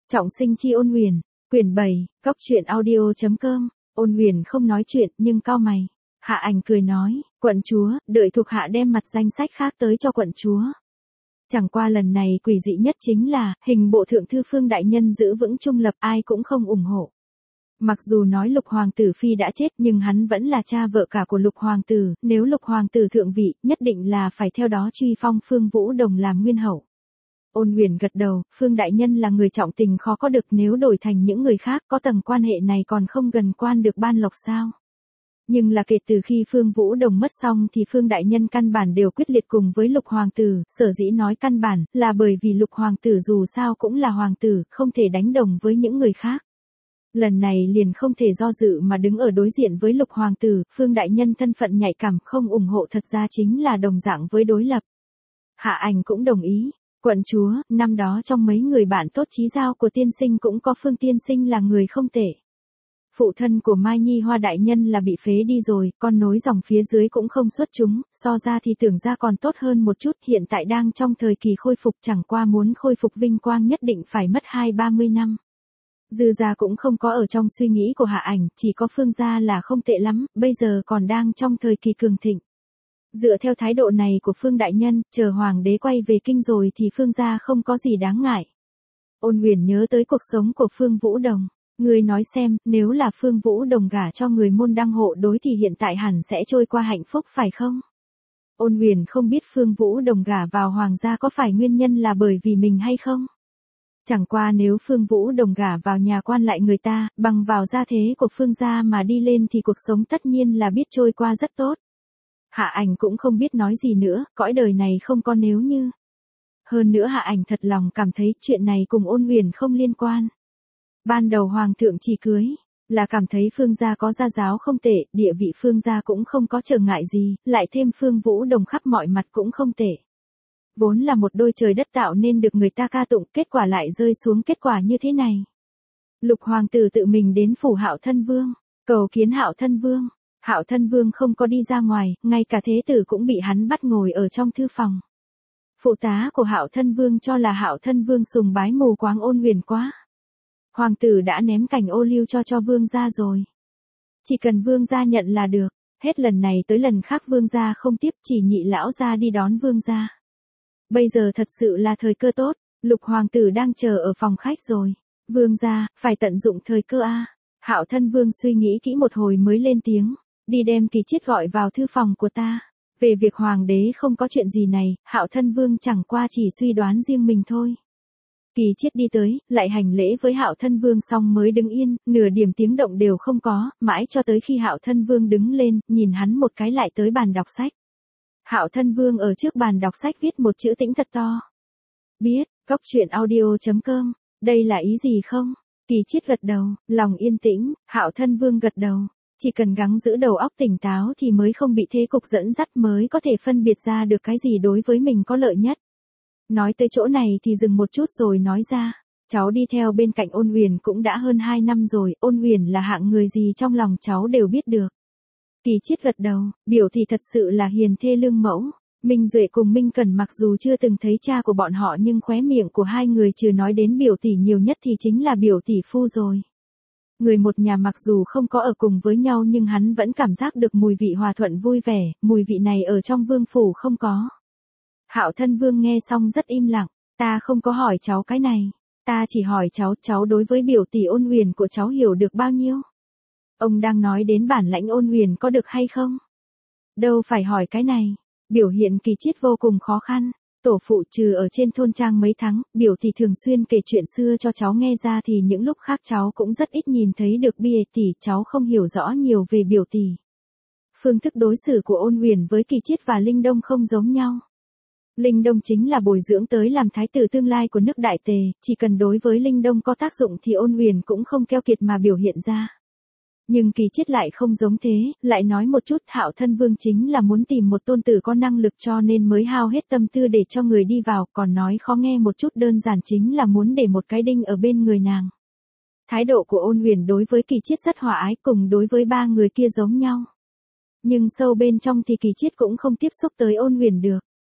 Trọng sinh chi Ôn Huyền, quyển 7, góc truyện audio.com. Ôn Huyền không nói chuyện nhưng cau mày. Hạ Ảnh cười nói, quận chúa, đợi thuộc hạ đem mặt danh sách khác tới cho quận chúa. Chẳng qua lần này quỷ dị nhất chính là, hình bộ thượng thư Phương đại nhân giữ vững trung lập, ai cũng không ủng hộ. Mặc dù nói Lục hoàng tử phi đã chết nhưng hắn vẫn là cha vợ cả của Lục hoàng tử, nếu Lục hoàng tử thượng vị, nhất định là phải theo đó truy phong Phương Vũ Đồng làm nguyên hậu. Ôn Huyền gật đầu, Phương đại nhân là người trọng tình khó có được, nếu đổi thành những người khác có tầng quan hệ này còn không gần quan được ban lộc sao. Nhưng là kể từ khi Phương Vũ Đồng mất xong thì Phương đại nhân căn bản đều quyết liệt cùng với Lục hoàng tử, sở dĩ nói căn bản là bởi vì Lục hoàng tử dù sao cũng là hoàng tử, không thể đánh đồng với những người khác. Lần này liền không thể do dự mà đứng ở đối diện với Lục hoàng tử, Phương đại nhân thân phận nhạy cảm không ủng hộ thật ra chính là đồng dạng với đối lập. Hạ Ảnh cũng đồng ý. Quận chúa, năm đó trong mấy người bạn tốt chí giao của tiên sinh cũng có Phương tiên sinh là người không tệ. Phụ thân của Mai Nhi Hoa đại nhân là bị phế đi rồi, con nối dòng phía dưới cũng không xuất chúng, so ra thì tưởng ra còn tốt hơn một chút, hiện tại đang trong thời kỳ khôi phục, chẳng qua muốn khôi phục vinh quang nhất định phải mất 20-30 năm. Dư gia cũng không có ở trong suy nghĩ của Hạ Ảnh, chỉ có Phương gia là không tệ lắm, bây giờ còn đang trong thời kỳ cường thịnh. Dựa theo thái độ này của Phương đại nhân, chờ hoàng đế quay về kinh rồi thì Phương gia không có gì đáng ngại. Ôn Huyền nhớ tới cuộc sống của Phương Vũ Đồng. Người nói xem, nếu là Phương Vũ Đồng gả cho người môn đăng hộ đối thì hiện tại hẳn sẽ trôi qua hạnh phúc phải không? Ôn Huyền không biết Phương Vũ Đồng gả vào hoàng gia có phải nguyên nhân là bởi vì mình hay không? Chẳng qua nếu Phương Vũ Đồng gả vào nhà quan lại người ta, bằng vào gia thế của Phương gia mà đi lên thì cuộc sống tất nhiên là biết trôi qua rất tốt. Hạ Ảnh cũng không biết nói gì nữa, cõi đời này không có nếu như. Hơn nữa Hạ Ảnh thật lòng cảm thấy chuyện này cùng Ôn Huyền không liên quan. Ban đầu hoàng thượng chỉ cưới, là cảm thấy Phương gia có gia giáo không tệ, địa vị Phương gia cũng không có trở ngại gì, lại thêm Phương Vũ Đồng khắp mọi mặt cũng không tệ. Vốn là một đôi trời đất tạo nên được người ta ca tụng, kết quả lại rơi xuống kết quả như thế này. Lục hoàng tử tự mình đến phủ Hạo Thân Vương, cầu kiến Hạo Thân Vương. Hạo Thân Vương không có đi ra ngoài, ngay cả thế tử cũng bị hắn bắt ngồi ở trong thư phòng. Phụ tá của Hạo Thân Vương cho là Hạo Thân Vương sùng bái mù quáng Ôn Huyền quá. Hoàng tử đã ném cảnh ô liu cho vương gia rồi. Chỉ cần vương gia nhận là được, hết lần này tới lần khác vương gia không tiếp, chỉ Nhị lão gia đi đón vương gia. Bây giờ thật sự là thời cơ tốt, Lục hoàng tử đang chờ ở phòng khách rồi. Vương gia, phải tận dụng thời cơ a. Hạo Thân Vương suy nghĩ kỹ một hồi mới lên tiếng, đi đem Kỳ Chiết gọi vào thư phòng của ta. Về việc hoàng đế không có chuyện gì này, Hạo Thân Vương chẳng qua chỉ suy đoán riêng mình thôi. Kỳ Chiết đi tới, lại hành lễ với Hạo Thân Vương xong mới đứng yên, nửa điểm tiếng động đều không có, mãi cho tới khi Hạo Thân Vương đứng lên, nhìn hắn một cái lại tới bàn đọc sách. Hạo Thân Vương ở trước bàn đọc sách viết một chữ tĩnh thật to. Biết, góc truyện audio.com, đây là ý gì không? Kỳ Chiết gật đầu, lòng yên tĩnh, Hạo Thân Vương gật đầu. Chỉ cần gắng giữ đầu óc tỉnh táo thì mới không bị thế cục dẫn dắt, mới có thể phân biệt ra được cái gì đối với mình có lợi nhất. Nói tới chỗ này thì dừng một chút rồi nói ra, cháu đi theo bên cạnh Ôn Huyền cũng đã hơn 2 năm rồi, Ôn Huyền là hạng người gì trong lòng cháu đều biết được. Kỳ Chiết gật đầu, biểu thì thật sự là hiền thê lương mẫu. Minh Duệ cùng Minh Cẩn mặc dù chưa từng thấy cha của bọn họ nhưng khóe miệng của hai người trừ nói đến biểu tỷ nhiều nhất thì chính là biểu tỷ phu rồi. Người một nhà mặc dù không có ở cùng với nhau nhưng hắn vẫn cảm giác được mùi vị hòa thuận vui vẻ, mùi vị này ở trong vương phủ không có. Hạo Thân Vương nghe xong rất im lặng, ta không có hỏi cháu cái này, ta chỉ hỏi cháu đối với biểu tỷ Ôn Huyền của cháu hiểu được bao nhiêu? Ông đang nói đến bản lãnh Ôn Huyền có được hay không? Đâu phải hỏi cái này, biểu hiện Kỳ Chiết vô cùng khó khăn. Tổ phụ trừ ở trên thôn trang mấy tháng, biểu tỷ thường xuyên kể chuyện xưa cho cháu nghe ra thì những lúc khác cháu cũng rất ít nhìn thấy được bia tỷ, cháu không hiểu rõ nhiều về biểu tỷ. Phương thức đối xử của Ôn Huyền với Kỳ Chiết và Linh Đông không giống nhau. Linh Đông chính là bồi dưỡng tới làm thái tử tương lai của nước Đại Tề, chỉ cần đối với Linh Đông có tác dụng thì Ôn Huyền cũng không keo kiệt mà biểu hiện ra. Nhưng Kỳ Chiết lại không giống thế, lại nói một chút Hạo Thân Vương chính là muốn tìm một tôn tử có năng lực cho nên mới hao hết tâm tư để cho người đi vào, còn nói khó nghe một chút đơn giản chính là muốn để một cái đinh ở bên người nàng. Thái độ của Ôn Huyền đối với Kỳ Chiết rất hòa ái, cùng đối với ba người kia giống nhau. Nhưng sâu bên trong thì Kỳ Chiết cũng không tiếp xúc tới Ôn Huyền được.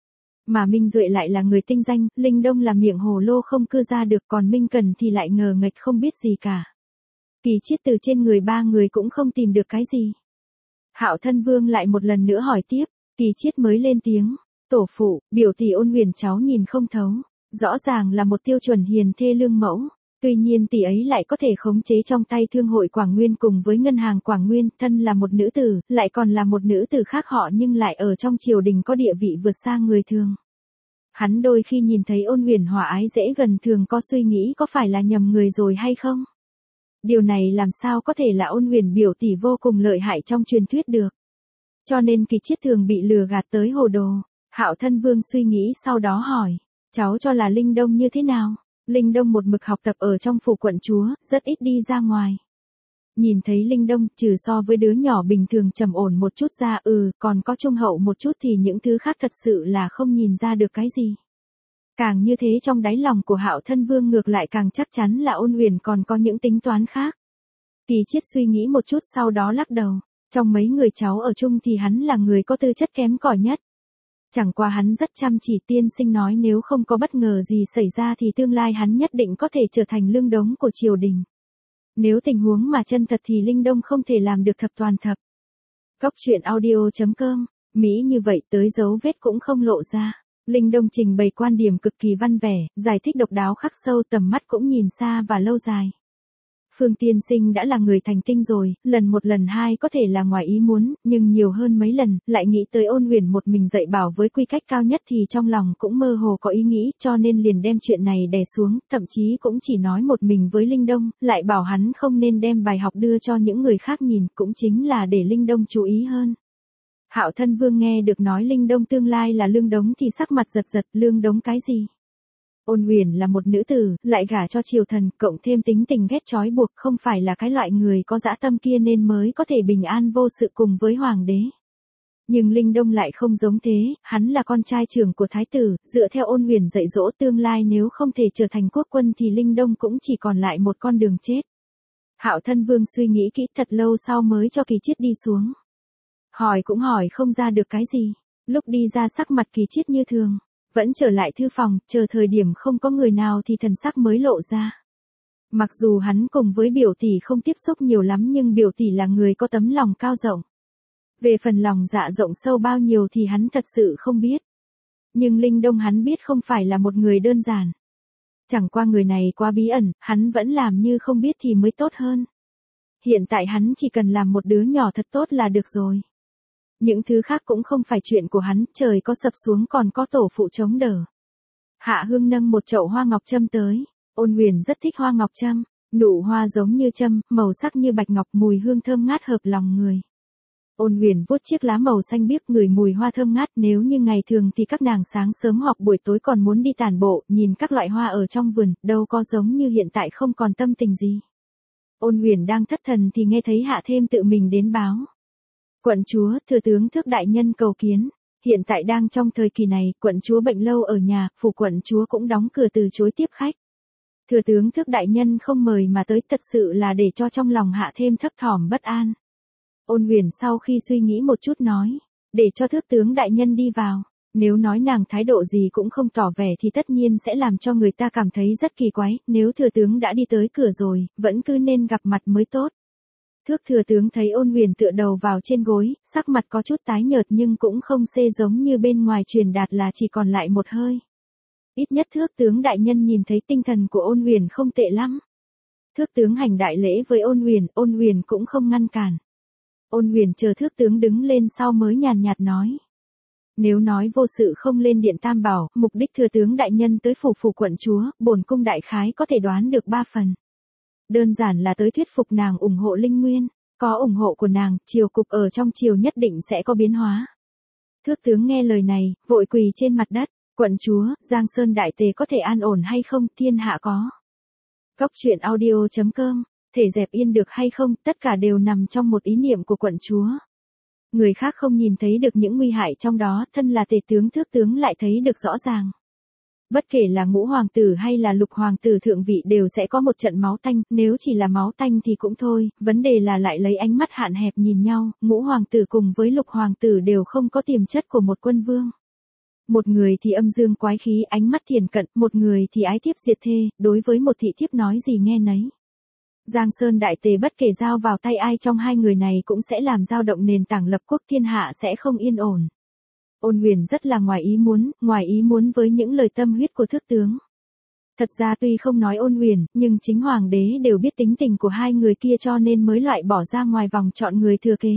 Mà Minh Duệ lại là người tinh danh, Linh Đông là miệng hồ lô không cưa ra được, còn Minh Cần thì lại ngờ nghệch không biết gì cả. Kỳ Chiết từ trên người ba người cũng không tìm được cái gì. Hạo Thân Vương lại một lần nữa hỏi tiếp, Kỳ Chiết mới lên tiếng, tổ phụ, biểu tỷ Ôn Huyền cháu nhìn không thấu, rõ ràng là một tiêu chuẩn hiền thê lương mẫu, tuy nhiên tỷ ấy lại có thể khống chế trong tay Thương hội Quảng Nguyên cùng với ngân hàng Quảng Nguyên, thân là một nữ tử, lại còn là một nữ tử khác họ nhưng lại ở trong triều đình có địa vị vượt xa người thường. Hắn đôi khi nhìn thấy Ôn Huyền hòa ái dễ gần thường có suy nghĩ có phải là nhầm người rồi hay không? Điều này làm sao có thể là Ôn Huyền biểu tỷ vô cùng lợi hại trong truyền thuyết được. Cho nên Kỳ Chiết thường bị lừa gạt tới hồ đồ. Hạo Thân Vương suy nghĩ sau đó hỏi, cháu cho là Linh Đông như thế nào? Linh Đông một mực học tập ở trong phủ quận chúa, rất ít đi ra ngoài. Nhìn thấy Linh Đông, trừ so với đứa nhỏ bình thường trầm ổn một chút ra, còn có trung hậu một chút thì những thứ khác thật sự là không nhìn ra được cái gì. Càng như thế trong đáy lòng của Hạo Thân Vương ngược lại càng chắc chắn là Ôn Huyền còn có những tính toán khác. Kỳ Chiết suy nghĩ một chút sau đó lắc đầu, trong mấy người cháu ở chung thì hắn là người có tư chất kém cỏi nhất. Chẳng qua hắn rất chăm chỉ, tiên sinh nói nếu không có bất ngờ gì xảy ra thì tương lai hắn nhất định có thể trở thành lương đống của triều đình. Nếu tình huống mà chân thật thì Linh Đông không thể làm được thập toàn thập. Cóc truyện audio.com, Mỹ như vậy tới dấu vết cũng không lộ ra. Linh Đông trình bày quan điểm cực kỳ văn vẻ, giải thích độc đáo khắc sâu, tầm mắt cũng nhìn xa và lâu dài. Phương tiên sinh đã là người thành tinh rồi, lần một lần hai có thể là ngoài ý muốn, nhưng nhiều hơn mấy lần, lại nghĩ tới Ôn Huyền một mình dạy bảo với quy cách cao nhất thì trong lòng cũng mơ hồ có ý nghĩ, cho nên liền đem chuyện này đè xuống, thậm chí cũng chỉ nói một mình với Linh Đông, lại bảo hắn không nên đem bài học đưa cho những người khác nhìn, cũng chính là để Linh Đông chú ý hơn. Hạo Thân Vương nghe được nói Linh Đông tương lai là lương đống thì sắc mặt giật giật, lương đống cái gì? Ôn Huyền là một nữ tử, lại gả cho triều thần, cộng thêm tính tình ghét trói buộc, không phải là cái loại người có dã tâm kia nên mới có thể bình an vô sự cùng với hoàng đế. Nhưng Linh Đông lại không giống thế, hắn là con trai trưởng của thái tử, dựa theo Ôn Huyền dạy dỗ tương lai nếu không thể trở thành quốc quân thì Linh Đông cũng chỉ còn lại một con đường chết. Hạo Thân Vương suy nghĩ kỹ thật lâu sau mới cho Kỳ Chiết đi xuống. Hỏi cũng hỏi không ra được cái gì, lúc đi ra sắc mặt Kỳ Chiết như thường. Vẫn trở lại thư phòng, chờ thời điểm không có người nào thì thần sắc mới lộ ra. Mặc dù hắn cùng với biểu tỷ không tiếp xúc nhiều lắm nhưng biểu tỷ là người có tấm lòng cao rộng. Về phần lòng dạ rộng sâu bao nhiêu thì hắn thật sự không biết. Nhưng Linh Đông hắn biết không phải là một người đơn giản. Chẳng qua người này quá bí ẩn, hắn vẫn làm như không biết thì mới tốt hơn. Hiện tại hắn chỉ cần làm một đứa nhỏ thật tốt là được rồi. Những thứ khác cũng không phải chuyện của hắn, trời có sập xuống còn có tổ phụ chống đỡ. Hạ Hương nâng một chậu hoa ngọc trâm tới, Ôn Huyền rất thích hoa ngọc trâm, nụ hoa giống như trâm, màu sắc như bạch ngọc, mùi hương thơm ngát hợp lòng người. Ôn Huyền vuốt chiếc lá màu xanh biếc ngửi mùi hoa thơm ngát, nếu như ngày thường thì các nàng sáng sớm hoặc buổi tối còn muốn đi tản bộ, nhìn các loại hoa ở trong vườn, đâu có giống như hiện tại không còn tâm tình gì. Ôn Huyền đang thất thần thì nghe thấy Hạ Thêm tự mình đến báo. Quận chúa, thừa tướng Thước đại nhân cầu kiến. Hiện tại đang trong thời kỳ này, quận chúa bệnh lâu ở nhà, phủ quận chúa cũng đóng cửa từ chối tiếp khách. Thừa tướng Thước đại nhân không mời mà tới thật sự là để cho trong lòng Hạ Thêm thấp thỏm bất an. Ôn Huyền sau khi suy nghĩ một chút nói, để cho Thước tướng đại nhân đi vào. Nếu nói nàng thái độ gì cũng không tỏ vẻ thì tất nhiên sẽ làm cho người ta cảm thấy rất kỳ quái, nếu thừa tướng đã đi tới cửa rồi, vẫn cứ nên gặp mặt mới tốt. Thước thừa tướng thấy Ôn Huyền tựa đầu vào trên gối, sắc mặt có chút tái nhợt nhưng cũng không xê giống như bên ngoài truyền đạt là chỉ còn lại một hơi. Ít nhất Thước tướng đại nhân nhìn thấy tinh thần của Ôn Huyền không tệ lắm. Thước tướng hành đại lễ với Ôn Huyền cũng không ngăn cản. Ôn Huyền chờ Thước tướng đứng lên sau mới nhàn nhạt nói. Nếu nói vô sự không lên điện Tam Bảo, mục đích thừa tướng đại nhân tới phủ quận chúa, bổn cung đại khái có thể đoán được 3 phần. Đơn giản là tới thuyết phục nàng ủng hộ Linh Nguyên, có ủng hộ của nàng, triều cục ở trong triều nhất định sẽ có biến hóa. Thước tướng nghe lời này, vội quỳ trên mặt đất, quận chúa, Giang Sơn đại tề có thể an ổn hay không, thiên hạ có. Cóc truyện audio.com, thể dẹp yên được hay không, tất cả đều nằm trong một ý niệm của quận chúa. Người khác không nhìn thấy được những nguy hại trong đó, thân là tề tướng Thước tướng lại thấy được rõ ràng. Bất kể là ngũ hoàng tử hay là lục hoàng tử thượng vị đều sẽ có một trận máu tanh, nếu chỉ là máu tanh thì cũng thôi, vấn đề là lại lấy ánh mắt hạn hẹp nhìn nhau, ngũ hoàng tử cùng với lục hoàng tử đều không có tiềm chất của một quân vương. Một người thì âm dương quái khí ánh mắt thiền cận, một người thì ái thiếp diệt thê, đối với một thị thiếp nói gì nghe nấy. Giang Sơn đại tề bất kể giao vào tay ai trong hai người này cũng sẽ làm dao động nền tảng lập quốc, thiên hạ sẽ không yên ổn. Ôn Huyền rất là ngoài ý muốn với những lời tâm huyết của thước tướng. Thật ra tuy không nói Ôn Huyền, nhưng chính hoàng đế đều biết tính tình của hai người kia cho nên mới loại bỏ ra ngoài vòng chọn người thừa kế.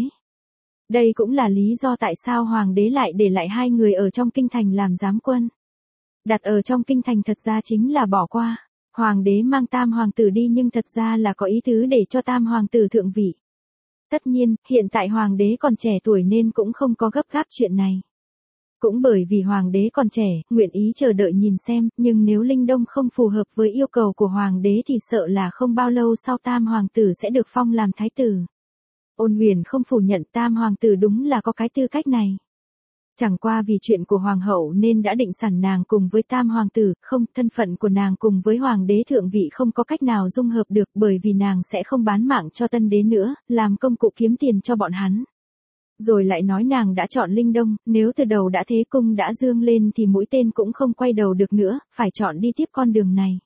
Đây cũng là lý do tại sao hoàng đế lại để lại hai người ở trong kinh thành làm giám quân. Đặt ở trong kinh thành thật ra chính là bỏ qua. Hoàng đế mang tam hoàng tử đi nhưng thật ra là có ý tứ để cho tam hoàng tử thượng vị. Tất nhiên, hiện tại hoàng đế còn trẻ tuổi nên cũng không có gấp gáp chuyện này. Cũng bởi vì hoàng đế còn trẻ, nguyện ý chờ đợi nhìn xem, nhưng nếu Linh Đông không phù hợp với yêu cầu của hoàng đế thì sợ là không bao lâu sau tam hoàng tử sẽ được phong làm thái tử. Ôn Huyền không phủ nhận tam hoàng tử đúng là có cái tư cách này. Chẳng qua vì chuyện của hoàng hậu nên đã định sẵn nàng cùng với tam hoàng tử, không, thân phận của nàng cùng với hoàng đế thượng vị không có cách nào dung hợp được bởi vì nàng sẽ không bán mạng cho tân đế nữa, làm công cụ kiếm tiền cho bọn hắn. Rồi lại nói nàng đã chọn Linh Đông, nếu từ đầu đã thế cung đã dương lên thì mũi tên cũng không quay đầu được nữa, phải chọn đi tiếp con đường này.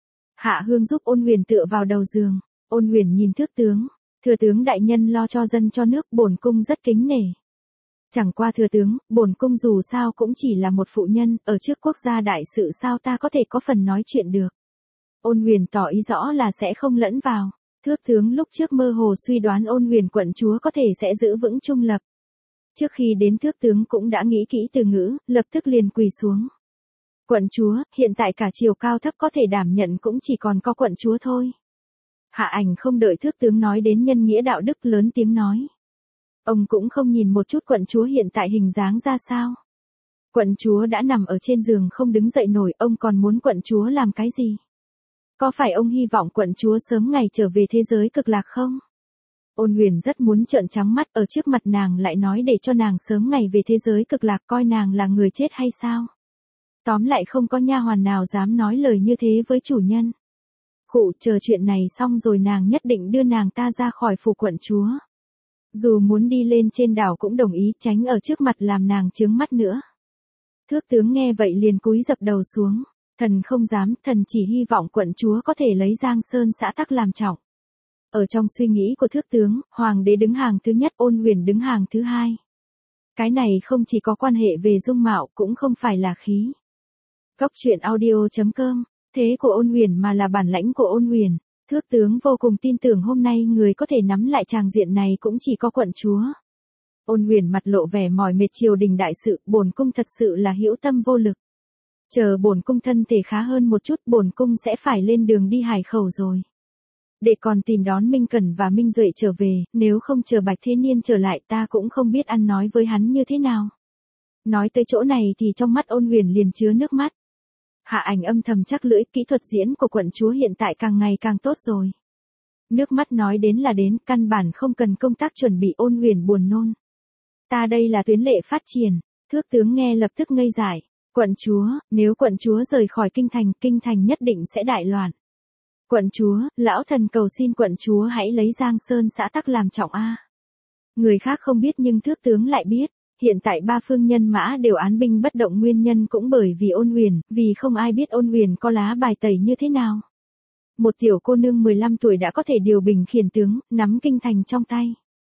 Hạ Hương giúp Ôn Huyền tựa vào đầu giường, Ôn Huyền nhìn thước tướng, thừa tướng đại nhân lo cho dân cho nước, bổn cung rất kính nể. Chẳng qua thừa tướng, bổn cung dù sao cũng chỉ là một phụ nhân, ở trước quốc gia đại sự sao ta có thể có phần nói chuyện được. Ôn Huyền tỏ ý rõ là sẽ không lẫn vào. Thước tướng lúc trước mơ hồ suy đoán Ôn Huyền quận chúa có thể sẽ giữ vững trung lập. Trước khi đến thước tướng cũng đã nghĩ kỹ từ ngữ, lập tức liền quỳ xuống. Quận chúa, hiện tại cả chiều cao thấp có thể đảm nhận cũng chỉ còn có quận chúa thôi. Hạ Ảnh không đợi thước tướng nói đến nhân nghĩa đạo đức lớn tiếng nói. Ông cũng không nhìn một chút quận chúa hiện tại hình dáng ra sao. Quận chúa đã nằm ở trên giường không đứng dậy nổi, ông còn muốn quận chúa làm cái gì? Có phải ông hy vọng quận chúa sớm ngày trở về thế giới cực lạc không? Ôn Huyền rất muốn trợn trắng mắt ở trước mặt nàng lại nói để cho nàng sớm ngày về thế giới cực lạc coi nàng là người chết hay sao? Tóm lại không có nha hoàn nào dám nói lời như thế với chủ nhân. Khụ, chờ chuyện này xong rồi nàng nhất định đưa nàng ta ra khỏi phủ quận chúa. Dù muốn đi lên trên đảo cũng đồng ý tránh ở trước mặt làm nàng chướng mắt nữa. Thước tướng nghe vậy liền cúi dập đầu xuống. Thần không dám, thần chỉ hy vọng quận chúa có thể lấy Giang Sơn xã tắc làm trọng. Ở trong suy nghĩ của thước tướng, hoàng đế đứng hàng thứ nhất, Ôn Huyền đứng hàng thứ hai. Cái này không chỉ có quan hệ về dung mạo cũng không phải là khí. Góc truyện audio.com, thế của Ôn Huyền mà là bản lãnh của Ôn Huyền. Thước tướng vô cùng tin tưởng hôm nay người có thể nắm lại tràng diện này cũng chỉ có quận chúa. Ôn Huyền mặt lộ vẻ mỏi mệt triều đình đại sự, bổn cung thật sự là hữu tâm vô lực. Chờ bổn cung thân thể khá hơn một chút, bổn cung sẽ phải lên đường đi Hải Khẩu rồi. Để còn tìm đón Minh Cẩn và Minh Duệ trở về, nếu không chờ Bạch Thế Niên trở lại ta cũng không biết ăn nói với hắn như thế nào. Nói tới chỗ này thì trong mắt Ôn Huyền liền chứa nước mắt. Hạ Ảnh âm thầm chắc lưỡi, kỹ thuật diễn của quận chúa hiện tại càng ngày càng tốt rồi. Nước mắt nói đến là đến, căn bản không cần công tác chuẩn bị. Ôn Huyền buồn nôn. Ta đây là tuyến lệ phát triển. Thước tướng nghe lập tức ngây dại. Quận chúa, nếu quận chúa rời khỏi kinh thành nhất định sẽ đại loạn. Quận chúa, lão thần cầu xin quận chúa hãy lấy Giang Sơn xã tắc làm trọng a. Người khác không biết nhưng thước tướng lại biết. Hiện tại ba phương nhân mã đều án binh bất động, nguyên nhân cũng bởi vì Ôn Huyền, vì không ai biết Ôn Huyền có lá bài tẩy như thế nào. Một tiểu cô nương 15 tuổi đã có thể điều bình khiển tướng, nắm kinh thành trong tay.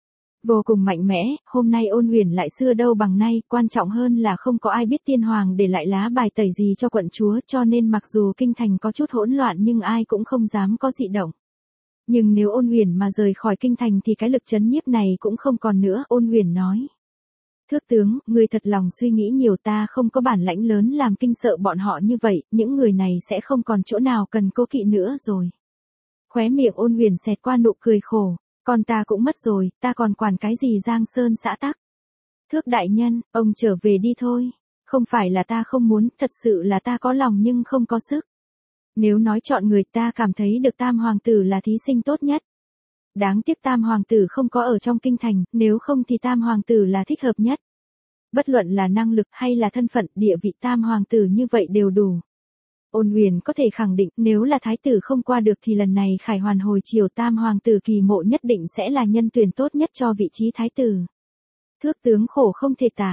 Vô cùng mạnh mẽ, hôm nay Ôn Huyền lại xưa đâu bằng nay, quan trọng hơn là không có ai biết tiên hoàng để lại lá bài tẩy gì cho quận chúa, cho nên mặc dù kinh thành có chút hỗn loạn nhưng ai cũng không dám có dị động. Nhưng nếu Ôn Huyền mà rời khỏi kinh thành thì cái lực trấn nhiếp này cũng không còn nữa. Ôn Huyền nói. Thước tướng, người thật lòng suy nghĩ nhiều, ta không có bản lãnh lớn làm kinh sợ bọn họ như vậy, những người này sẽ không còn chỗ nào cần cố kỵ nữa rồi. Khóe miệng Ôn Huyền xẹt qua nụ cười khổ, còn ta cũng mất rồi, ta còn quản cái gì Giang Sơn xã tắc. Thước đại nhân, ông trở về đi thôi, không phải là ta không muốn, thật sự là ta có lòng nhưng không có sức. Nếu nói chọn người ta cảm thấy được tam hoàng tử là thí sinh tốt nhất. Đáng tiếc tam hoàng tử không có ở trong kinh thành, nếu không thì tam hoàng tử là thích hợp nhất. Bất luận là năng lực hay là thân phận, địa vị tam hoàng tử như vậy đều đủ. Ôn Huyền có thể khẳng định nếu là thái tử không qua được thì lần này khải hoàn hồi triều tam hoàng tử Kỳ Mộ nhất định sẽ là nhân tuyển tốt nhất cho vị trí thái tử. Thước tướng khổ không thể tả.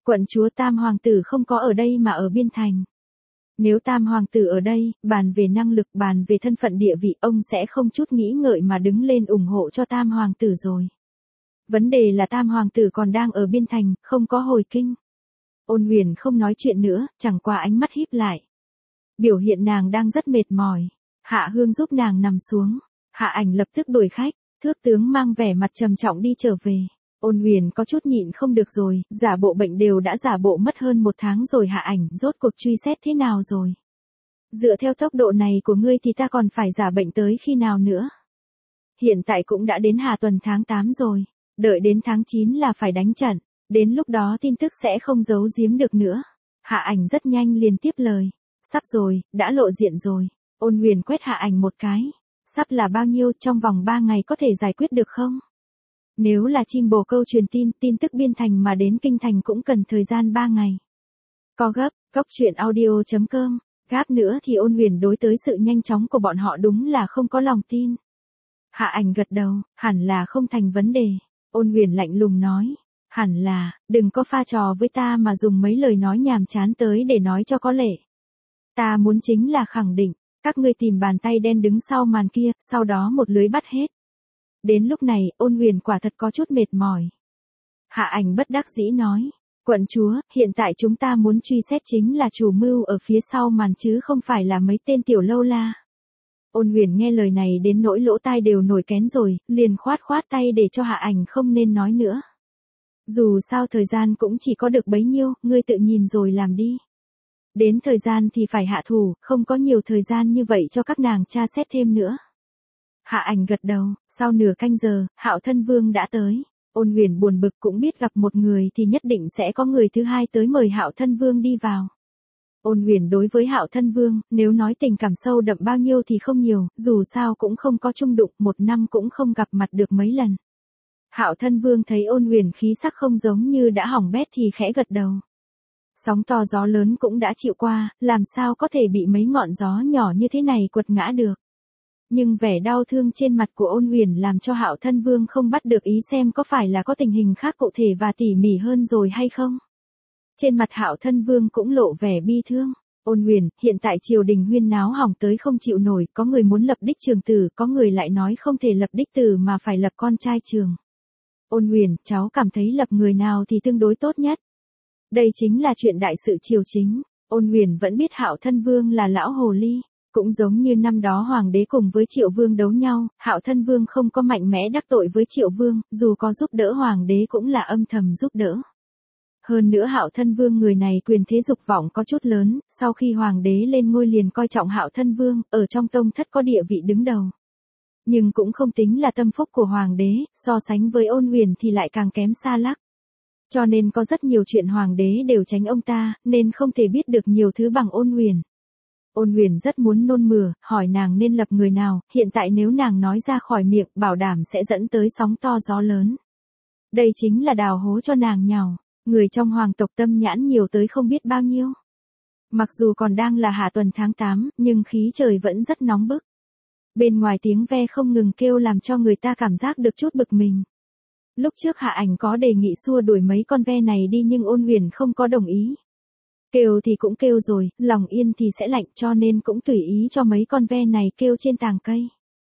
Quận chúa Tam Hoàng tử không có ở đây mà ở Biên Thành. Nếu Tam Hoàng tử ở đây, bàn về năng lực, bàn về thân phận địa vị, ông sẽ không chút nghĩ ngợi mà đứng lên ủng hộ cho Tam Hoàng tử rồi. Vấn đề là Tam Hoàng tử còn đang ở Biên Thành, không có hồi kinh. Ôn Huyền không nói chuyện nữa, chẳng qua ánh mắt híp lại. Biểu hiện nàng đang rất mệt mỏi. Hạ Hương giúp nàng nằm xuống. Hạ Ảnh lập tức đuổi khách, thước tướng mang vẻ mặt trầm trọng đi trở về. Ôn Huyền có chút nhịn không được rồi, giả bộ bệnh đều đã giả bộ mất hơn 1 tháng rồi. Hạ Ảnh, rốt cuộc truy xét thế nào rồi? Dựa theo tốc độ này của ngươi thì ta còn phải giả bệnh tới khi nào nữa? Hiện tại cũng đã đến hạ tuần tháng 8 rồi, đợi đến tháng 9 là phải đánh trận, đến lúc đó tin tức sẽ không giấu giếm được nữa. Hạ Ảnh rất nhanh liền tiếp lời, sắp rồi, đã lộ diện rồi. Ôn Huyền quét Hạ Ảnh một cái, sắp là bao nhiêu, trong vòng 3 ngày có thể giải quyết được không? Nếu là chim bồ câu truyền tin tức Biên Thành mà đến Kinh Thành cũng cần thời gian 3 ngày. Có gấp, goctruyện.audio.com, gáp nữa thì Ôn Huyền đối tới sự nhanh chóng của bọn họ đúng là không có lòng tin. Hạ Ảnh gật đầu, hẳn là không thành vấn đề. Ôn Huyền lạnh lùng nói, hẳn là, đừng có pha trò với ta mà dùng mấy lời nói nhàm chán tới để nói cho có lệ. Ta muốn chính là khẳng định, các ngươi tìm bàn tay đen đứng sau màn kia, sau đó một lưới bắt hết. Đến lúc này, Ôn Huyền quả thật có chút mệt mỏi. Hạ Ảnh bất đắc dĩ nói, quận chúa, hiện tại chúng ta muốn truy xét chính là chủ mưu ở phía sau màn chứ không phải là mấy tên tiểu lâu la. Ôn Huyền nghe lời này đến nỗi lỗ tai đều nổi kén rồi, liền khoát tay để cho Hạ Ảnh không nên nói nữa. Dù sao thời gian cũng chỉ có được bấy nhiêu, ngươi tự nhìn rồi làm đi. Đến thời gian thì phải hạ thủ, không có nhiều thời gian như vậy cho các nàng tra xét thêm nữa. Hạ Ảnh gật đầu, sau nửa canh giờ, Hạo Thân Vương đã tới. Ôn Huyền buồn bực cũng biết gặp một người thì nhất định sẽ có người thứ hai tới mời Hạo Thân Vương đi vào. Ôn Huyền đối với Hạo Thân Vương, nếu nói tình cảm sâu đậm bao nhiêu thì không nhiều, dù sao cũng không có chung đụng, 1 năm cũng không gặp mặt được mấy lần. Hạo Thân Vương thấy Ôn Huyền khí sắc không giống như đã hỏng bét thì khẽ gật đầu. Sóng to gió lớn cũng đã chịu qua, làm sao có thể bị mấy ngọn gió nhỏ như thế này quật ngã được. Nhưng vẻ đau thương trên mặt của Ôn Huyền làm cho Hạo Thân Vương không bắt được ý xem có phải là có tình hình khác cụ thể và tỉ mỉ hơn rồi hay không. Trên mặt Hạo Thân Vương cũng lộ vẻ bi thương. Ôn Huyền, hiện tại triều đình huyên náo hỏng tới không chịu nổi, có người muốn lập đích trường tử, có người lại nói không thể lập đích tử mà phải lập con trai trường. Ôn Huyền, cháu cảm thấy lập người nào thì tương đối tốt nhất. Đây chính là chuyện đại sự triều chính. Ôn Huyền vẫn biết Hạo Thân Vương là lão hồ ly. Cũng giống như năm đó hoàng đế cùng với Triệu Vương đấu nhau, Hạo Thân Vương không có mạnh mẽ đắc tội với Triệu Vương, dù có giúp đỡ hoàng đế cũng là âm thầm giúp đỡ. Hơn nữa Hạo Thân Vương người này quyền thế dục vọng có chút lớn, sau khi hoàng đế lên ngôi liền coi trọng Hạo Thân Vương, ở trong tông thất có địa vị đứng đầu. Nhưng cũng không tính là tâm phúc của hoàng đế, so sánh với Ôn Huyền thì lại càng kém xa lắc. Cho nên có rất nhiều chuyện hoàng đế đều tránh ông ta, nên không thể biết được nhiều thứ bằng Ôn Huyền. Ôn Huyền rất muốn nôn mửa, hỏi nàng nên lập người nào, hiện tại nếu nàng nói ra khỏi miệng, bảo đảm sẽ dẫn tới sóng to gió lớn. Đây chính là đào hố cho nàng nhào, người trong hoàng tộc tâm nhãn nhiều tới không biết bao nhiêu. Mặc dù còn đang là hạ tuần tháng 8, nhưng khí trời vẫn rất nóng bức. Bên ngoài tiếng ve không ngừng kêu làm cho người ta cảm giác được chút bực mình. Lúc trước Hạ Ảnh có đề nghị xua đuổi mấy con ve này đi nhưng Ôn Huyền không có đồng ý. Kêu thì cũng kêu rồi, lòng yên thì sẽ lạnh cho nên cũng tùy ý cho mấy con ve này kêu trên tàng cây.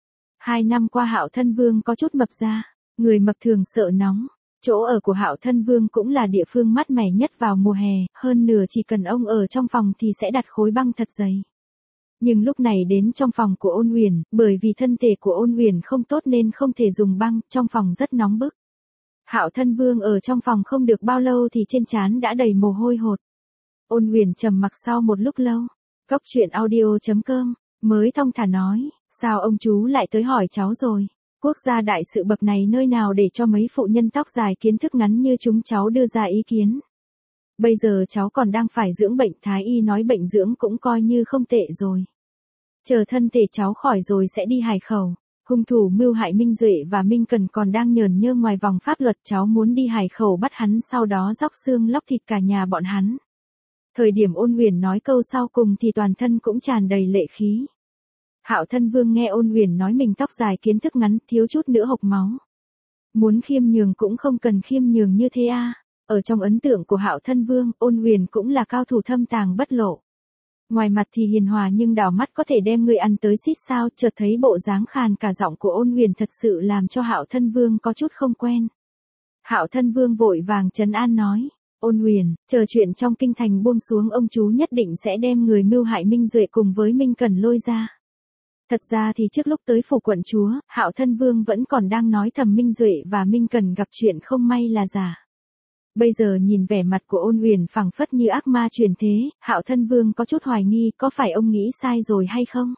2 năm qua Hạo Thân Vương có chút mập ra, người mập thường sợ nóng. Chỗ ở của Hạo Thân Vương cũng là địa phương mát mẻ nhất vào mùa hè, hơn nửa chỉ cần ông ở trong phòng thì sẽ đặt khối băng thật dày. Nhưng lúc này đến trong phòng của Ôn Huyền, bởi vì thân thể của Ôn Huyền không tốt nên không thể dùng băng, trong phòng rất nóng bức. Hạo Thân Vương ở trong phòng không được bao lâu thì trên trán đã đầy mồ hôi hột. Ôn Huyền trầm mặc sau một lúc lâu. Goctruyện.audio.com mới thong thả nói, sao ông chú lại tới hỏi cháu rồi? Quốc gia đại sự bậc này nơi nào để cho mấy phụ nhân tóc dài kiến thức ngắn như chúng cháu đưa ra ý kiến. Bây giờ cháu còn đang phải dưỡng bệnh, thái y nói bệnh dưỡng cũng coi như không tệ rồi. Chờ thân thể cháu khỏi rồi sẽ đi Hải Khẩu. Hung thủ mưu hại Minh Duệ và Minh Cần còn đang nhởn nhơ ngoài vòng pháp luật, cháu muốn đi Hải Khẩu bắt hắn sau đó róc xương lóc thịt cả nhà bọn hắn. Thời điểm Ôn Huyền nói câu sau cùng thì toàn thân cũng tràn đầy lệ khí. Hạo Thân Vương nghe Ôn Huyền nói mình tóc dài kiến thức ngắn, thiếu chút nữa hộc máu. Muốn khiêm nhường cũng không cần khiêm nhường như thế a. Ở trong ấn tượng của Hạo Thân Vương, Ôn Huyền cũng là cao thủ thâm tàng bất lộ. Ngoài mặt thì hiền hòa nhưng đảo mắt có thể đem người ăn tới xít sao, chợt thấy bộ dáng khàn cả giọng của Ôn Huyền thật sự làm cho Hạo Thân Vương có chút không quen. Hạo Thân Vương vội vàng trấn an nói, Ôn Huyền, chờ chuyện trong kinh thành buông xuống ông chú nhất định sẽ đem người mưu hại Minh Duệ cùng với Minh Cẩn lôi ra. Thật ra thì trước lúc tới phủ quận chúa, Hạo Thân Vương vẫn còn đang nói thầm Minh Duệ và Minh Cẩn gặp chuyện không may là giả. Bây giờ nhìn vẻ mặt của Ôn Huyền phảng phất như ác ma truyền thế, Hạo Thân Vương có chút hoài nghi có phải ông nghĩ sai rồi hay không?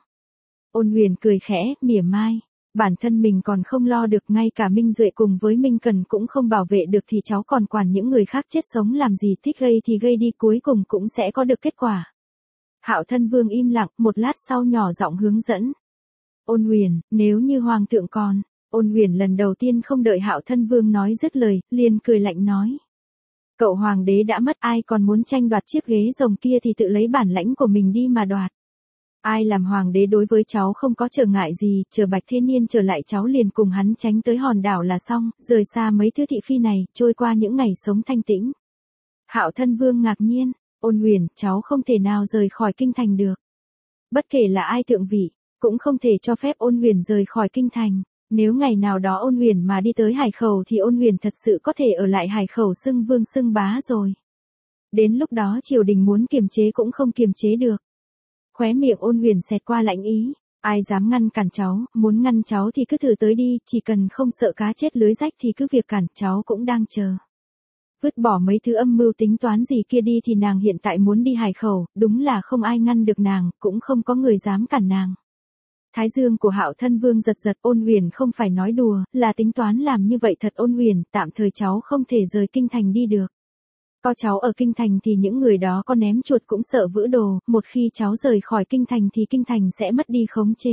Ôn Huyền cười khẽ, mỉa mai. Bản thân mình còn không lo được, ngay cả Minh Duệ cùng với Minh Cần cũng không bảo vệ được thì cháu còn quản những người khác chết sống làm gì, thích gây thì gây đi, cuối cùng cũng sẽ có được kết quả. Hạo Thân Vương im lặng, một lát sau nhỏ giọng hướng dẫn. Ôn Huyền, nếu như Hoàng thượng còn. Ôn Huyền lần đầu tiên không đợi Hạo Thân Vương nói dứt lời, liền cười lạnh nói. Cậu Hoàng đế đã mất, ai còn muốn tranh đoạt chiếc ghế rồng kia thì tự lấy bản lãnh của mình đi mà đoạt. Ai làm hoàng đế đối với cháu không có trở ngại gì, chờ Bạch Thiên Niên trở lại cháu liền cùng hắn tránh tới hòn đảo là xong, rời xa mấy thứ thị phi này, trôi qua những ngày sống thanh tĩnh. Hạo Thân Vương ngạc nhiên, Ôn Huyền, cháu không thể nào rời khỏi kinh thành được. Bất kể là ai thượng vị, cũng không thể cho phép Ôn Huyền rời khỏi kinh thành. Nếu ngày nào đó Ôn Huyền mà đi tới Hải Khẩu thì Ôn Huyền thật sự có thể ở lại Hải Khẩu xưng vương xưng bá rồi. Đến lúc đó triều đình muốn kiềm chế cũng không kiềm chế được. Khóe miệng Ôn Huyền xẹt qua lạnh ý, ai dám ngăn cản cháu, muốn ngăn cháu thì cứ thử tới đi, chỉ cần không sợ cá chết lưới rách thì cứ việc cản, cháu cũng đang chờ. Vứt bỏ mấy thứ âm mưu tính toán gì kia đi thì nàng hiện tại muốn đi Hải Khẩu, đúng là không ai ngăn được nàng, cũng không có người dám cản nàng. Thái dương của Hạo Thân Vương giật giật, Ôn Huyền không phải nói đùa, là tính toán làm như vậy thật. Ôn Huyền, tạm thời cháu không thể rời kinh thành đi được. Có cháu ở kinh thành thì những người đó có ném chuột cũng sợ vỡ đồ, một khi cháu rời khỏi kinh thành thì kinh thành sẽ mất đi khống chế.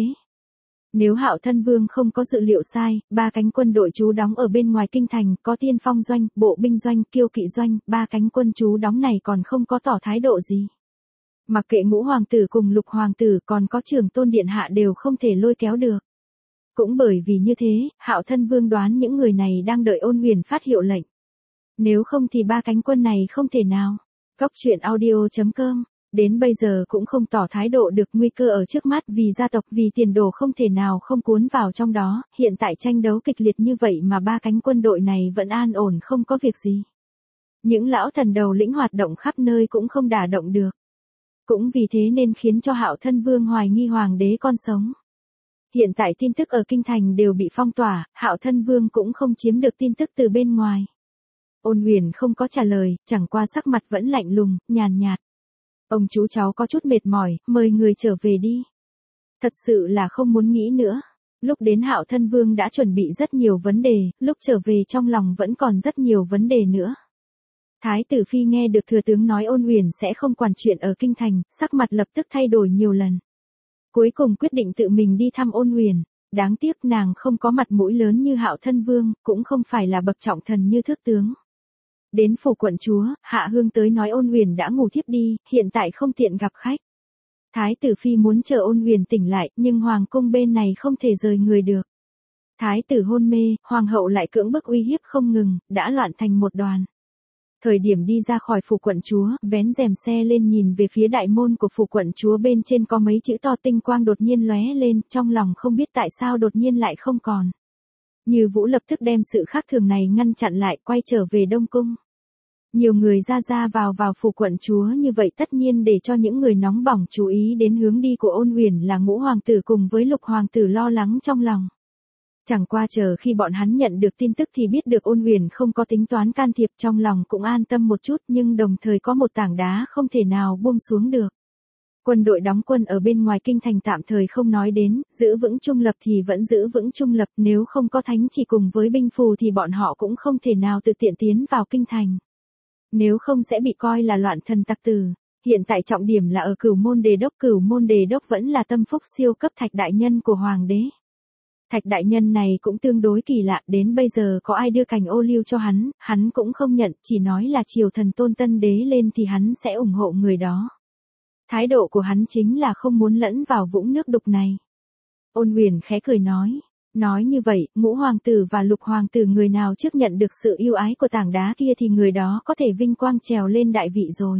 Nếu Hạo Thân Vương không có dự liệu sai, 3 cánh quân đội trú đóng ở bên ngoài kinh thành, có tiên phong doanh, bộ binh doanh, kiêu kỵ doanh, 3 cánh quân trú đóng này còn không có tỏ thái độ gì. Mặc kệ Ngũ hoàng tử cùng Lục hoàng tử còn có Trưởng Tôn điện hạ đều không thể lôi kéo được. Cũng bởi vì như thế, Hạo Thân Vương đoán những người này đang đợi Ôn Huyền phát hiệu lệnh. Nếu không thì 3 cánh quân này không thể nào. Góc truyện audio.com, đến bây giờ cũng không tỏ thái độ được, nguy cơ ở trước mắt, vì gia tộc, vì tiền đồ không thể nào không cuốn vào trong đó, hiện tại tranh đấu kịch liệt như vậy mà 3 cánh quân đội này vẫn an ổn không có việc gì. Những lão thần đầu lĩnh hoạt động khắp nơi cũng không đả động được. Cũng vì thế nên khiến cho Hạo Thân Vương hoài nghi hoàng đế còn sống. Hiện tại tin tức ở kinh thành đều bị phong tỏa, Hạo Thân Vương cũng không chiếm được tin tức từ bên ngoài. Ôn Huyền không có trả lời, chẳng qua sắc mặt vẫn lạnh lùng, nhàn nhạt. Ông chú cháu có chút mệt mỏi, mời người trở về đi. Thật sự là không muốn nghĩ nữa. Lúc đến Hạo Thân Vương đã chuẩn bị rất nhiều vấn đề, lúc trở về trong lòng vẫn còn rất nhiều vấn đề nữa. Thái tử Phi nghe được thừa tướng nói Ôn Huyền sẽ không quản chuyện ở kinh thành, sắc mặt lập tức thay đổi nhiều lần. Cuối cùng quyết định tự mình đi thăm Ôn Huyền. Đáng tiếc nàng không có mặt mũi lớn như Hạo Thân Vương, cũng không phải là bậc trọng thần như thước tướng. Đến phủ quận chúa, Hạ Hương tới nói Ôn Huyền đã ngủ thiếp đi, hiện tại không tiện gặp khách. Thái tử Phi muốn chờ Ôn Huyền tỉnh lại, nhưng hoàng cung bên này không thể rời người được. Thái tử hôn mê, hoàng hậu lại cưỡng bức uy hiếp không ngừng, đã loạn thành một đoàn. Thời điểm đi ra khỏi phủ quận chúa, vén rèm xe lên nhìn về phía đại môn của phủ quận chúa, bên trên có mấy chữ to tinh quang đột nhiên lóe lên, trong lòng không biết tại sao đột nhiên lại không còn. Như Vũ lập tức đem sự khác thường này ngăn chặn lại, quay trở về Đông Cung. Nhiều người ra vào phủ quận chúa như vậy tất nhiên để cho những người nóng bỏng chú ý đến hướng đi của Ôn Huyền là Ngũ hoàng tử cùng với Lục hoàng tử lo lắng trong lòng. Chẳng qua chờ khi bọn hắn nhận được tin tức thì biết được Ôn Huyền không có tính toán can thiệp, trong lòng cũng an tâm một chút, nhưng đồng thời có một tảng đá không thể nào buông xuống được. Quân đội đóng quân ở bên ngoài kinh thành tạm thời không nói đến, giữ vững trung lập thì vẫn giữ vững trung lập, nếu không có thánh chỉ cùng với binh phù thì bọn họ cũng không thể nào tự tiện tiến vào kinh thành. Nếu không sẽ bị coi là loạn thần tặc tử. Hiện tại trọng điểm là ở Cửu Môn Đề Đốc vẫn là tâm phúc siêu cấp Thạch đại nhân của hoàng đế. Thạch đại nhân này cũng tương đối kỳ lạ, đến bây giờ có ai đưa cành ô liu cho hắn cũng không nhận, chỉ nói là triều thần tôn tân đế lên thì hắn sẽ ủng hộ người đó. Thái độ của hắn chính là không muốn lẫn vào vũng nước đục này. Ôn Huyền khẽ cười nói, Nói như vậy, Ngũ hoàng tử và Lục hoàng tử người nào trước nhận được sự yêu ái của tảng đá kia thì người đó có thể vinh quang trèo lên đại vị rồi.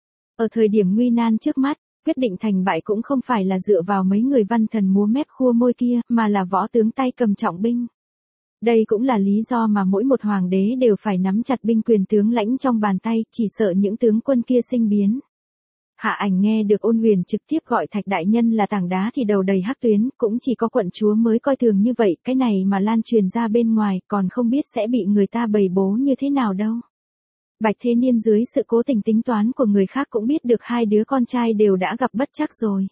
Ở thời điểm nguy nan trước mắt, quyết định thành bại cũng không phải là dựa vào mấy người văn thần múa mép khua môi kia, mà là võ tướng tay cầm trọng binh. Đây cũng là lý do mà mỗi một hoàng đế đều phải nắm chặt binh quyền tướng lãnh trong bàn tay, chỉ sợ những tướng quân kia sinh biến. Hạ Ảnh nghe được Ôn Huyền trực tiếp gọi Thạch đại nhân là tảng đá thì đầu đầy hắc tuyến, cũng chỉ có quận chúa mới coi thường như vậy, cái này mà lan truyền ra bên ngoài, còn không biết sẽ bị người ta bày bố như thế nào đâu. Bạch Thế Niên dưới sự cố tình tính toán của người khác cũng biết được hai đứa con trai đều đã gặp bất trắc rồi.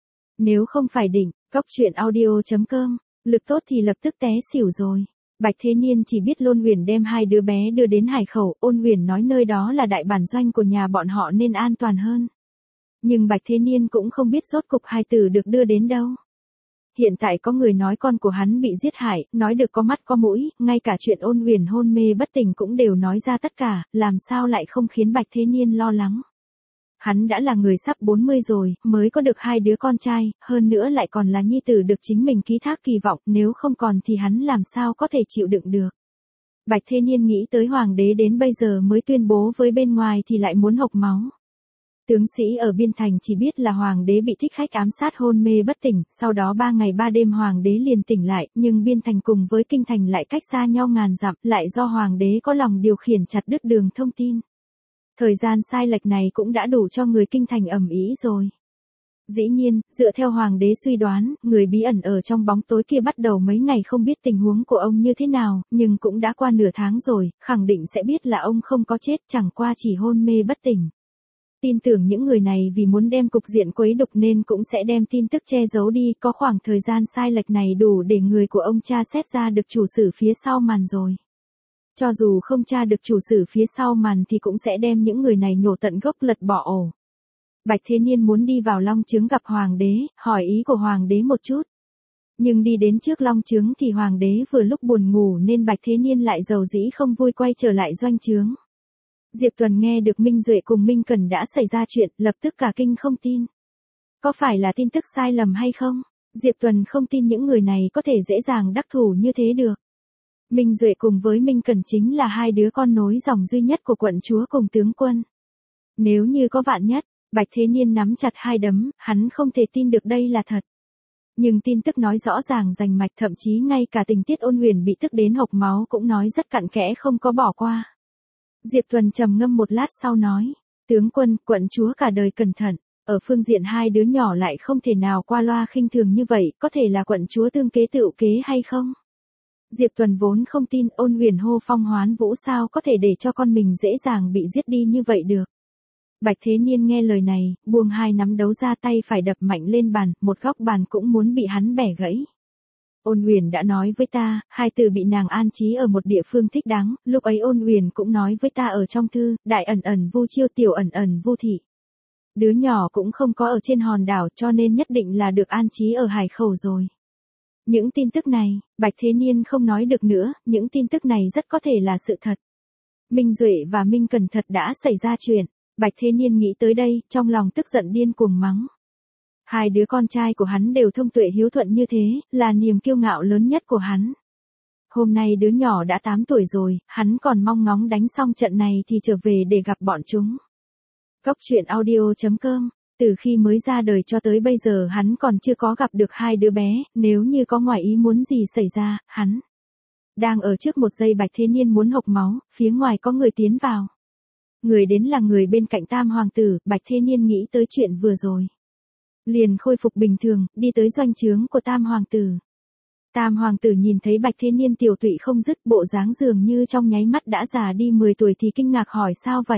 Nếu không phải đỉnh, cóc truyện audio.com, lực tốt thì lập tức té xỉu rồi. Bạch Thế Niên chỉ biết Ôn Huyền đem hai đứa bé đưa đến Hải Khẩu, Ôn Huyền nói nơi đó là đại bản doanh của nhà bọn họ nên an toàn hơn. Nhưng Bạch Thế Niên cũng không biết rốt cục hai tử được đưa đến đâu. Hiện tại có người nói con của hắn bị giết hại, nói được có mắt có mũi, ngay cả chuyện Ôn Huyền hôn mê bất tỉnh cũng đều nói ra tất cả, làm sao lại không khiến Bạch Thế Niên lo lắng. Hắn đã là người sắp 40 rồi, mới có được hai đứa con trai, hơn nữa lại còn là nhi tử được chính mình ký thác kỳ vọng, nếu không còn thì hắn làm sao có thể chịu đựng được. Bạch Thế Niên nghĩ tới hoàng đế đến bây giờ mới tuyên bố với bên ngoài thì lại muốn hộc máu. Tướng sĩ ở biên thành chỉ biết là hoàng đế bị thích khách ám sát hôn mê bất tỉnh, sau đó 3 ngày 3 đêm hoàng đế liền tỉnh lại, nhưng biên thành cùng với kinh thành lại cách xa nhau ngàn dặm, lại do hoàng đế có lòng điều khiển chặt đứt đường thông tin. Thời gian sai lệch này cũng đã đủ cho người kinh thành ầm ĩ rồi. Dĩ nhiên, dựa theo hoàng đế suy đoán, người bí ẩn ở trong bóng tối kia bắt đầu mấy ngày không biết tình huống của ông như thế nào, nhưng cũng đã qua nửa tháng rồi, khẳng định sẽ biết là ông không có chết, chẳng qua chỉ hôn mê bất tỉnh. Tin tưởng những người này vì muốn đem cục diện quấy đục nên cũng sẽ đem tin tức che giấu đi, có khoảng thời gian sai lệch này đủ để người của ông tra xét ra được chủ sử phía sau màn rồi. Cho dù không tra được chủ sử phía sau màn thì cũng sẽ đem những người này nhổ tận gốc lật bỏ ổ. Bạch Thế Niên muốn đi vào Long Chướng gặp hoàng đế, hỏi ý của hoàng đế một chút. Nhưng đi đến trước Long Chướng thì hoàng đế vừa lúc buồn ngủ nên Bạch Thế Niên lại giàu dĩ không vui quay trở lại doanh trướng. Diệp Tuần nghe được Minh Duệ cùng Minh Cẩn đã xảy ra chuyện, lập tức cả kinh không tin. Có phải là tin tức sai lầm hay không? Diệp Tuần không tin những người này có thể dễ dàng đắc thủ như thế được. Minh Duệ cùng với Minh Cẩn chính là hai đứa con nối dòng duy nhất của quận chúa cùng tướng quân. Nếu như có vạn nhất, Bạch Thế Niên nắm chặt hai đấm, hắn không thể tin được đây là thật. Nhưng tin tức nói rõ ràng rành mạch, thậm chí ngay cả tình tiết Ôn Huyền bị tức đến hộc máu cũng nói rất cặn kẽ không có bỏ qua. Diệp Tuần trầm ngâm một lát sau nói, tướng quân, quận chúa cả đời cẩn thận, ở phương diện hai đứa nhỏ lại không thể nào qua loa khinh thường như vậy, có thể là quận chúa tương kế tựu kế hay không? Diệp Tuần vốn không tin Ôn Huyền hô phong hoán vũ sao có thể để cho con mình dễ dàng bị giết đi như vậy được. Bạch Thế Niên nghe lời này, buông hai nắm đấu ra, tay phải đập mạnh lên bàn, một góc bàn cũng muốn bị hắn bẻ gãy. Ôn Huyền đã nói với ta, hai từ bị nàng an trí ở một địa phương thích đáng, lúc ấy Ôn Huyền cũng nói với ta ở trong thư, đại ẩn ẩn vu chiêu, tiểu ẩn ẩn vu thị. Đứa nhỏ cũng không có ở trên hòn đảo cho nên nhất định là được an trí ở Hải Khẩu rồi. Những tin tức này, Bạch Thế Niên không nói được nữa, những tin tức này rất có thể là sự thật. Minh Duệ và Minh Cẩn thật đã xảy ra chuyện. Bạch Thế Niên nghĩ tới đây, trong lòng tức giận điên cuồng mắng. Hai đứa con trai của hắn đều thông tuệ hiếu thuận như thế, là niềm kiêu ngạo lớn nhất của hắn. Hôm nay đứa nhỏ đã 8 tuổi rồi, hắn còn mong ngóng đánh xong trận này thì trở về để gặp bọn chúng. Cóc truyện audio.com, từ khi mới ra đời cho tới bây giờ hắn còn chưa có gặp được hai đứa bé, nếu như có ngoài ý muốn gì xảy ra, hắn đang ở trước một giây Bạch Thế Niên muốn hộc máu, phía ngoài có người tiến vào. Người đến là người bên cạnh Tam hoàng tử, Bạch Thế Niên nghĩ tới chuyện vừa rồi. Liền khôi phục bình thường, đi tới doanh trướng của Tam hoàng tử. Tam hoàng tử nhìn thấy Bạch Thế Niên tiểu tụy không dứt, bộ dáng dường như trong nháy mắt đã già đi 10 tuổi thì kinh ngạc hỏi sao vậy?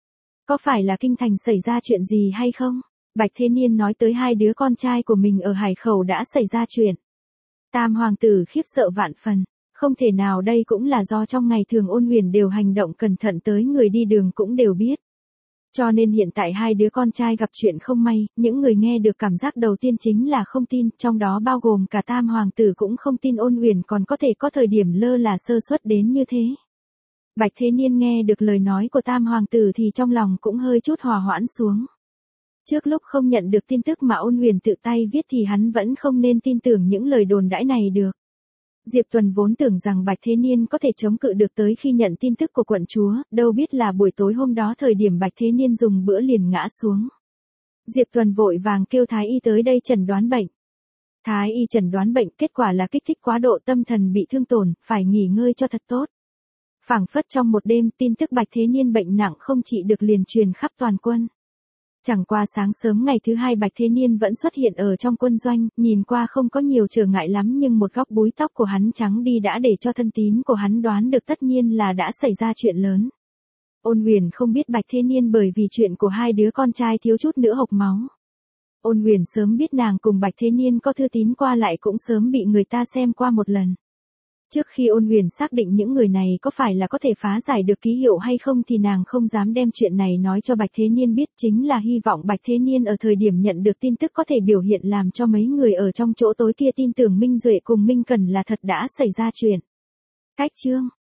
Có phải là kinh thành xảy ra chuyện gì hay không? Bạch Thế Niên nói tới hai đứa con trai của mình ở Hải Khẩu đã xảy ra chuyện. Tam hoàng tử khiếp sợ vạn phần. Không thể nào, đây cũng là do trong ngày thường Ôn Huyền đều hành động cẩn thận tới người đi đường cũng đều biết. Cho nên hiện tại hai đứa con trai gặp chuyện không may, những người nghe được cảm giác đầu tiên chính là không tin, trong đó bao gồm cả Tam hoàng tử cũng không tin Ôn Huyền còn có thể có thời điểm lơ là sơ suất đến như thế. Bạch Thế Niên nghe được lời nói của Tam hoàng tử thì trong lòng cũng hơi chút hòa hoãn xuống. Trước lúc không nhận được tin tức mà Ôn Huyền tự tay viết thì hắn vẫn không nên tin tưởng những lời đồn đãi này được. Diệp Tuần vốn tưởng rằng Bạch Thế Niên có thể chống cự được tới khi nhận tin tức của quận chúa, đâu biết là buổi tối hôm đó thời điểm Bạch Thế Niên dùng bữa liền ngã xuống. Diệp Tuần vội vàng kêu Thái y tới đây chẩn đoán bệnh. Thái y chẩn đoán bệnh, kết quả là kích thích quá độ, tâm thần bị thương tổn, phải nghỉ ngơi cho thật tốt. Phảng phất trong một đêm, tin tức Bạch Thế Niên bệnh nặng không trị được liền truyền khắp toàn quân. Chẳng qua sáng sớm ngày thứ hai Bạch Thế Niên vẫn xuất hiện ở trong quân doanh, nhìn qua không có nhiều trở ngại lắm nhưng một góc búi tóc của hắn trắng đi đã để cho thân tín của hắn đoán được tất nhiên là đã xảy ra chuyện lớn. Ôn Huyền không biết Bạch Thế Niên bởi vì chuyện của hai đứa con trai thiếu chút nữa hộc máu. Ôn Huyền sớm biết nàng cùng Bạch Thế Niên có thư tín qua lại cũng sớm bị người ta xem qua một lần. Trước khi Ôn Huyền xác định những người này có phải là có thể phá giải được ký hiệu hay không thì nàng không dám đem chuyện này nói cho Bạch Thế Niên biết, chính là hy vọng Bạch Thế Niên ở thời điểm nhận được tin tức có thể biểu hiện làm cho mấy người ở trong chỗ tối kia tin tưởng Minh Duệ cùng Minh Cần là thật đã xảy ra chuyện. Cách chương